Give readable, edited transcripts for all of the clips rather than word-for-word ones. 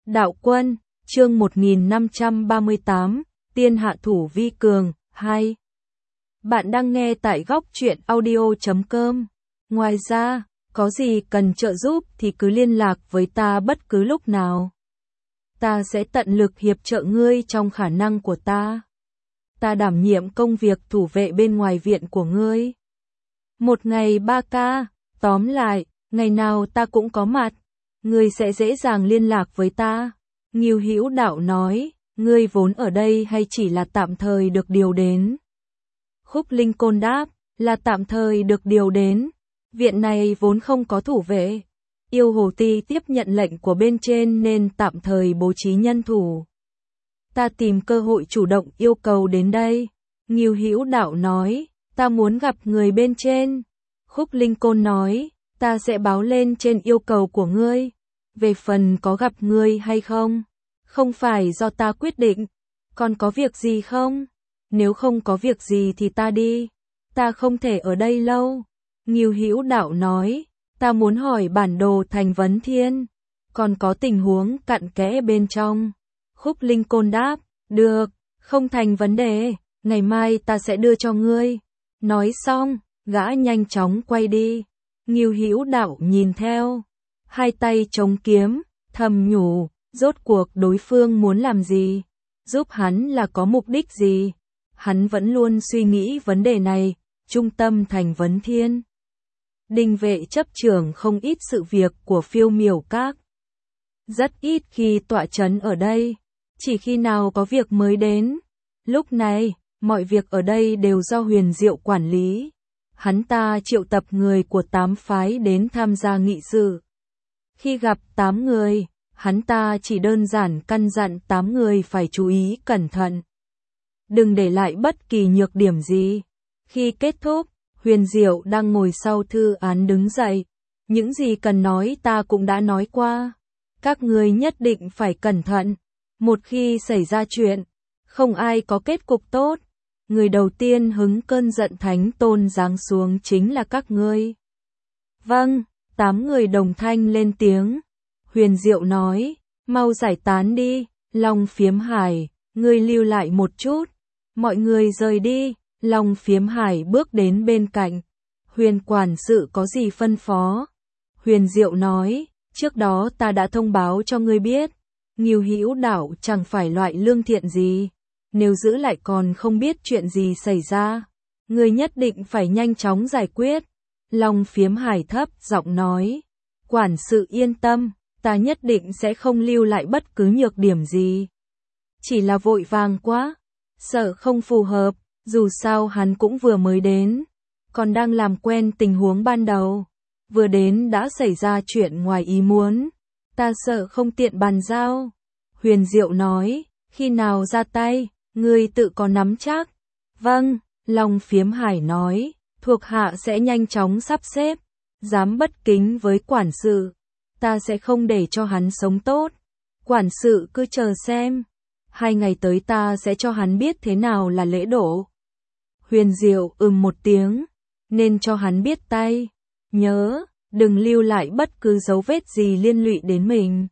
Đạo Quân, chương 1538, Tiên hạ thủ vi cường, 2. Bạn đang nghe tại góc truyện audio.com. Ngoài ra, có gì cần trợ giúp thì cứ liên lạc với ta bất cứ lúc nào. Ta sẽ tận lực hiệp trợ ngươi trong khả năng của ta. Ta đảm nhiệm công việc thủ vệ bên ngoài viện của ngươi. Một ngày 3 ca, tóm lại, ngày nào ta cũng có mặt. Ngươi sẽ dễ dàng liên lạc với ta. Ngưu Hữu Đạo nói, ngươi vốn ở đây hay chỉ là tạm thời được điều đến? Khúc Linh Côn đáp, là tạm thời được điều đến. Viện này vốn không có thủ vệ. Yêu Hồ Ti tiếp nhận lệnh của bên trên nên tạm thời bố trí nhân thủ. Ta tìm cơ hội chủ động yêu cầu đến đây. Ngưu Hữu Đạo nói, ta muốn gặp người bên trên. Khúc Linh Côn nói, ta sẽ báo lên trên yêu cầu của ngươi. Về phần có gặp ngươi hay không, không phải do ta quyết định. Còn có việc gì không? Nếu không có việc gì thì ta đi. Ta không thể ở đây lâu. Ngưu Hữu Đạo nói, ta muốn hỏi bản đồ thành Vấn Thiên. Còn có tình huống cặn kẽ bên trong. Khúc Linh Côn đáp, được, không thành vấn đề, ngày mai ta sẽ đưa cho ngươi. Nói xong, gã nhanh chóng quay đi. Ngưu Hữu Đạo nhìn theo, hai tay chống kiếm, thầm nhủ, rốt cuộc đối phương muốn làm gì? Giúp hắn là có mục đích gì? Hắn vẫn luôn suy nghĩ vấn đề này. Trung tâm thành Vấn Thiên, Đinh Vệ chấp trưởng không ít sự việc của Phiêu Miểu Các. Rất ít khi tọa trấn ở đây, chỉ khi nào có việc mới đến. Lúc này, mọi việc ở đây đều do Huyền Diệu quản lý. Hắn ta triệu tập người của 8 phái đến tham gia nghị sự. Khi gặp 8 người, hắn ta chỉ đơn giản căn dặn 8 người phải chú ý cẩn thận. Đừng để lại bất kỳ nhược điểm gì. Khi kết thúc, Huyền Diệu đang ngồi sau thư án đứng dậy. Những gì cần nói ta cũng đã nói qua. Các người nhất định phải cẩn thận. Một khi xảy ra chuyện, không ai có kết cục tốt. Người đầu tiên hứng cơn giận Thánh Tôn giáng xuống chính là các ngươi. Vâng, 8 người đồng thanh lên tiếng. Huyền Diệu nói, mau giải tán đi, Long Phiếm Hải, ngươi lưu lại một chút. Mọi người rời đi. Long Phiếm Hải bước đến bên cạnh. Huyền quản sự có gì phân phó? Huyền Diệu nói, trước đó ta đã thông báo cho ngươi biết. Ngưu Hữu Đạo chẳng phải loại lương thiện gì. Nếu giữ lại còn không biết chuyện gì xảy ra. Ngươi nhất định phải nhanh chóng giải quyết. Long Phiếm Hải thấp giọng nói. Quản sự yên tâm, ta nhất định sẽ không lưu lại bất cứ nhược điểm gì. Chỉ là vội vàng quá, sợ không phù hợp. Dù sao hắn cũng vừa mới đến, còn đang làm quen tình huống ban đầu. Vừa đến đã xảy ra chuyện ngoài ý muốn. Ta sợ không tiện bàn giao. Huyền Diệu nói, khi nào ra tay, ngươi tự có nắm chắc. Vâng, Long Phiếm Hải nói, thuộc hạ sẽ nhanh chóng sắp xếp. Dám bất kính với quản sự, ta sẽ không để cho hắn sống tốt. Quản sự cứ chờ xem. 2 ngày tới ta sẽ cho hắn biết thế nào là lễ độ. Huyền Diệu một tiếng, nên cho hắn biết tay. Nhớ, đừng lưu lại bất cứ dấu vết gì liên lụy đến mình.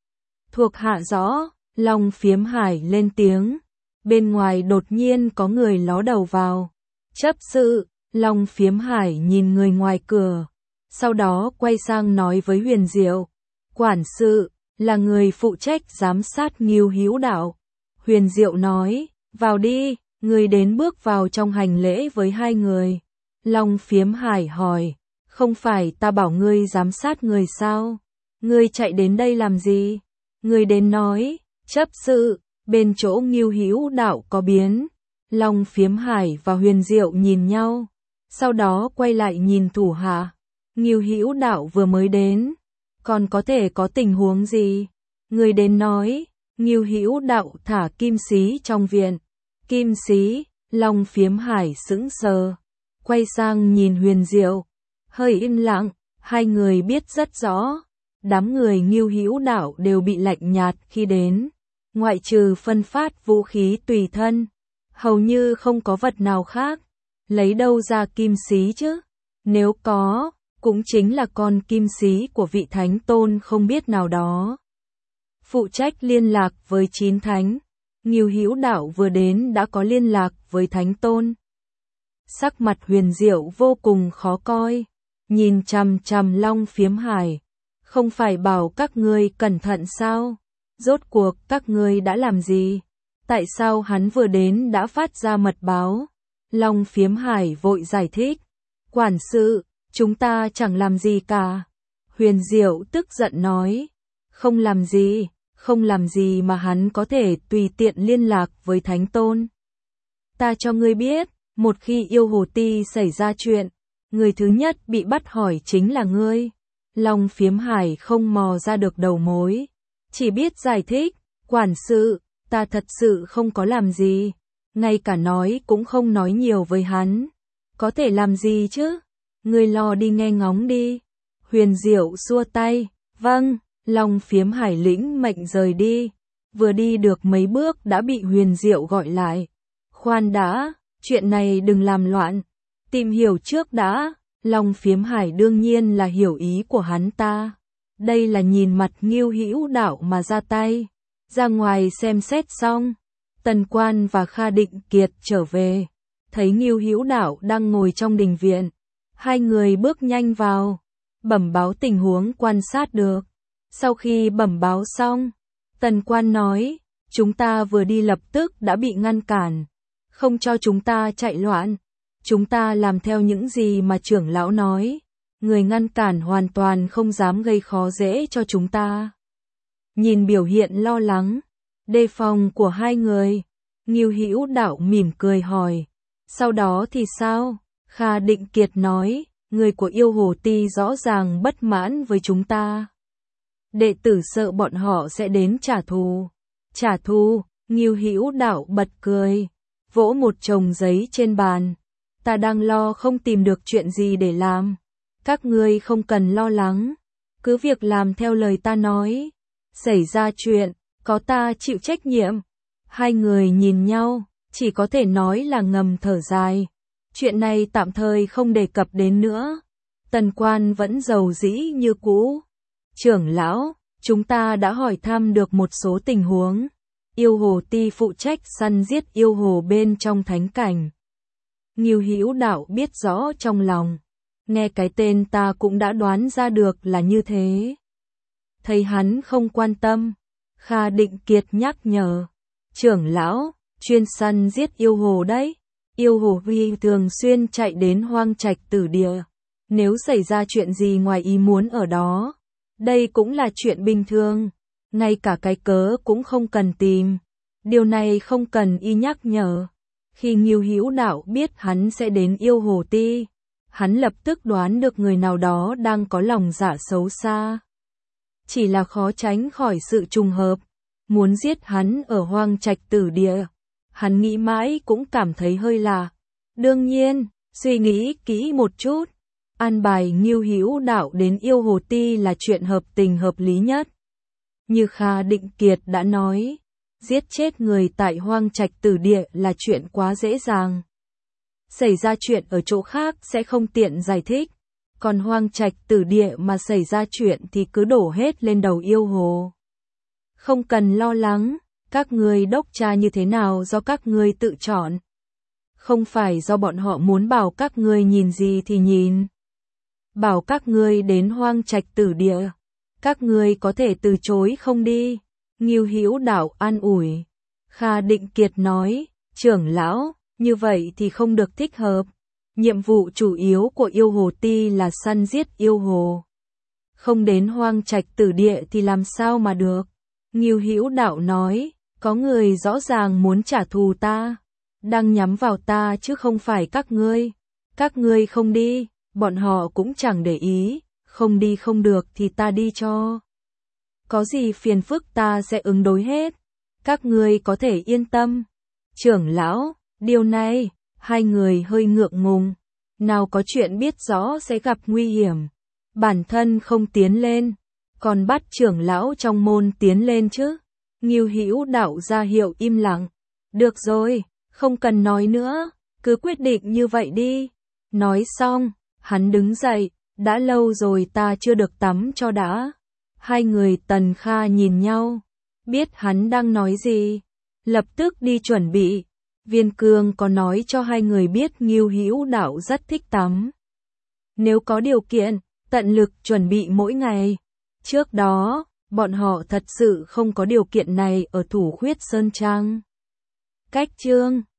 Thuộc hạ rõ. Long Phiếm Hải lên tiếng. Bên ngoài đột nhiên có người ló đầu vào. Chấp sự. Long Phiếm Hải nhìn người ngoài cửa, sau đó quay sang nói với Huyền Diệu. Quản sự, là người phụ trách giám sát Ngưu Hữu Đạo. Huyền Diệu nói, vào đi. Người đến bước vào trong hành lễ với 2 người. Long Phiếm Hải hỏi, không phải ta bảo ngươi giám sát người sao? Ngươi chạy đến đây làm gì? Người đến nói, chấp sự, bên chỗ Ngưu Hữu Đạo có biến. Long Phiếm Hải và Huyền Diệu nhìn nhau, sau đó quay lại nhìn thủ hạ. Ngưu Hữu Đạo vừa mới đến, còn có thể có tình huống gì? Người đến nói, Ngưu Hữu Đạo thả kim xí trong viện. Kim xí. Long Phiếm Hải sững sờ, quay sang nhìn Huyền Diệu, hơi im lặng. 2 người biết rất rõ, đám người Ngưu Hữu Đạo đều bị lạnh nhạt khi đến, ngoại trừ phân phát vũ khí tùy thân, hầu như không có vật nào khác. Lấy đâu ra kim xí chứ? Nếu có, cũng chính là con kim xí của vị Thánh Tôn không biết nào đó. phụ trách liên lạc với 9 thánh. Ngưu Hữu Đạo vừa đến đã có liên lạc với Thánh Tôn. Sắc mặt Huyền Diệu vô cùng khó coi, nhìn chằm chằm Long Phiếm Hải. Không phải bảo các ngươi cẩn thận sao? Rốt cuộc các ngươi đã làm gì? Tại sao hắn vừa đến đã phát ra mật báo? Long Phiếm Hải vội giải thích. Quản sự, chúng ta chẳng làm gì cả. Huyền Diệu tức giận nói. Không làm gì mà hắn có thể tùy tiện liên lạc với Thánh Tôn. Ta cho ngươi biết, một khi Yêu Hồ Ti xảy ra chuyện, người thứ nhất bị bắt hỏi chính là ngươi. Long Phiếm Hải không mò ra được đầu mối, chỉ biết giải thích, quản sự, ta thật sự không có làm gì, ngay cả nói cũng không nói nhiều với hắn. Có thể làm gì chứ? Ngươi lo đi nghe ngóng đi. Huyền Diệu xua tay, vâng. Long Phiếm Hải lĩnh mệnh rời đi, vừa đi được mấy bước đã bị Huyền Diệu gọi lại. Khoan đã, chuyện này đừng làm loạn, tìm hiểu trước đã. Long Phiếm Hải đương nhiên là hiểu ý của hắn ta. Đây là nhìn mặt Ngưu Hữu Đạo mà ra tay. Ra ngoài xem xét xong, Tần Quan và Kha Định Kiệt trở về, thấy Ngưu Hữu Đạo đang ngồi trong đình viện. Hai người bước nhanh vào, bẩm báo tình huống quan sát được. Sau khi bẩm báo xong, Tần Quan nói, chúng ta vừa đi lập tức đã bị ngăn cản, không cho chúng ta chạy loạn. Chúng ta làm theo những gì mà trưởng lão nói, người ngăn cản hoàn toàn không dám gây khó dễ cho chúng ta. Nhìn biểu hiện lo lắng, đề phòng của hai người, Ngưu Hữu Đạo mỉm cười hỏi, sau đó thì sao? Kha Định Kiệt nói, người của Yêu Hồ Ti rõ ràng bất mãn với chúng ta. Đệ tử sợ bọn họ sẽ đến trả thù. Trả thù? Ngưu Hữu Đạo bật cười, vỗ một chồng giấy trên bàn. Ta đang lo không tìm được chuyện gì để làm. Các ngươi không cần lo lắng, cứ việc làm theo lời ta nói. Xảy ra chuyện, có ta chịu trách nhiệm. Hai người nhìn nhau, chỉ có thể nói là ngầm thở dài. Chuyện này tạm thời không đề cập đến nữa. Tần Quan vẫn giàu dĩ như cũ. Trưởng lão, chúng ta đã hỏi thăm được một số tình huống. Yêu Hồ Ti phụ trách săn giết yêu hồ bên trong thánh cảnh. Ngưu Hữu Đạo biết rõ trong lòng. Nghe cái tên ta cũng đã đoán ra được là như thế. Thấy hắn không quan tâm, Kha Định Kiệt nhắc nhở. Trưởng lão, chuyên săn giết yêu hồ đấy. Yêu hồ Vi thường xuyên chạy đến Hoang Trạch Tử Địa. Nếu xảy ra chuyện gì ngoài ý muốn ở đó, đây cũng là chuyện bình thường. Ngay cả cái cớ cũng không cần tìm. Điều này không cần y nhắc nhở. Khi Ngưu Hữu Đạo biết hắn sẽ đến Yêu Hồ Ti, hắn lập tức đoán được người nào đó đang có lòng dạ xấu xa. Chỉ là khó tránh khỏi sự trùng hợp, muốn giết hắn ở Hoang Trạch Tử Địa. Hắn nghĩ mãi cũng cảm thấy hơi lạ. Đương nhiên, suy nghĩ kỹ một chút, an bài Ngưu Hữu Đạo đến Yêu Hồ Ti là chuyện hợp tình hợp lý nhất. Như Kha Định Kiệt đã nói, giết chết người tại Hoang Trạch Tử Địa là chuyện quá dễ dàng. Xảy ra chuyện ở chỗ khác sẽ không tiện giải thích, còn Hoang Trạch Tử Địa mà xảy ra chuyện thì cứ đổ hết lên đầu yêu hồ. Không cần lo lắng, các ngươi đốc tra như thế nào do các ngươi tự chọn. Không phải do bọn họ muốn bảo các ngươi nhìn gì thì nhìn. Bảo các ngươi đến Hoang Trạch Tử Địa, các ngươi có thể từ chối không đi. Ngưu Hữu Đạo an ủi. Kha Định Kiệt nói, trưởng lão, như vậy thì không được thích hợp. Nhiệm vụ chủ yếu của Yêu Hồ Ti là săn giết yêu hồ. Không đến Hoang Trạch Tử Địa thì làm sao mà được. Ngưu Hữu Đạo nói, có người rõ ràng muốn trả thù ta, đang nhắm vào ta chứ không phải các ngươi. Các ngươi không đi, bọn họ cũng chẳng để ý, không đi không được thì ta đi cho. Có gì phiền phức ta sẽ ứng đối hết. Các ngươi có thể yên tâm. Trưởng lão, điều này, hai người hơi ngượng ngùng. Nào có chuyện biết rõ sẽ gặp nguy hiểm. Bản thân không tiến lên, còn bắt trưởng lão trong môn tiến lên chứ. Ngưu Hữu Đạo ra hiệu im lặng. Được rồi, không cần nói nữa, cứ quyết định như vậy đi. Nói xong, hắn đứng dậy, đã lâu rồi ta chưa được tắm cho đã. Hai người Tần Kha nhìn nhau, biết hắn đang nói gì, lập tức đi chuẩn bị. Viên Cương có nói cho hai người biết Ngưu Hữu Đạo rất thích tắm. Nếu có điều kiện, tận lực chuẩn bị mỗi ngày. Trước đó, bọn họ thật sự không có điều kiện này ở Thủ Khuyết Sơn Trang. Cách chương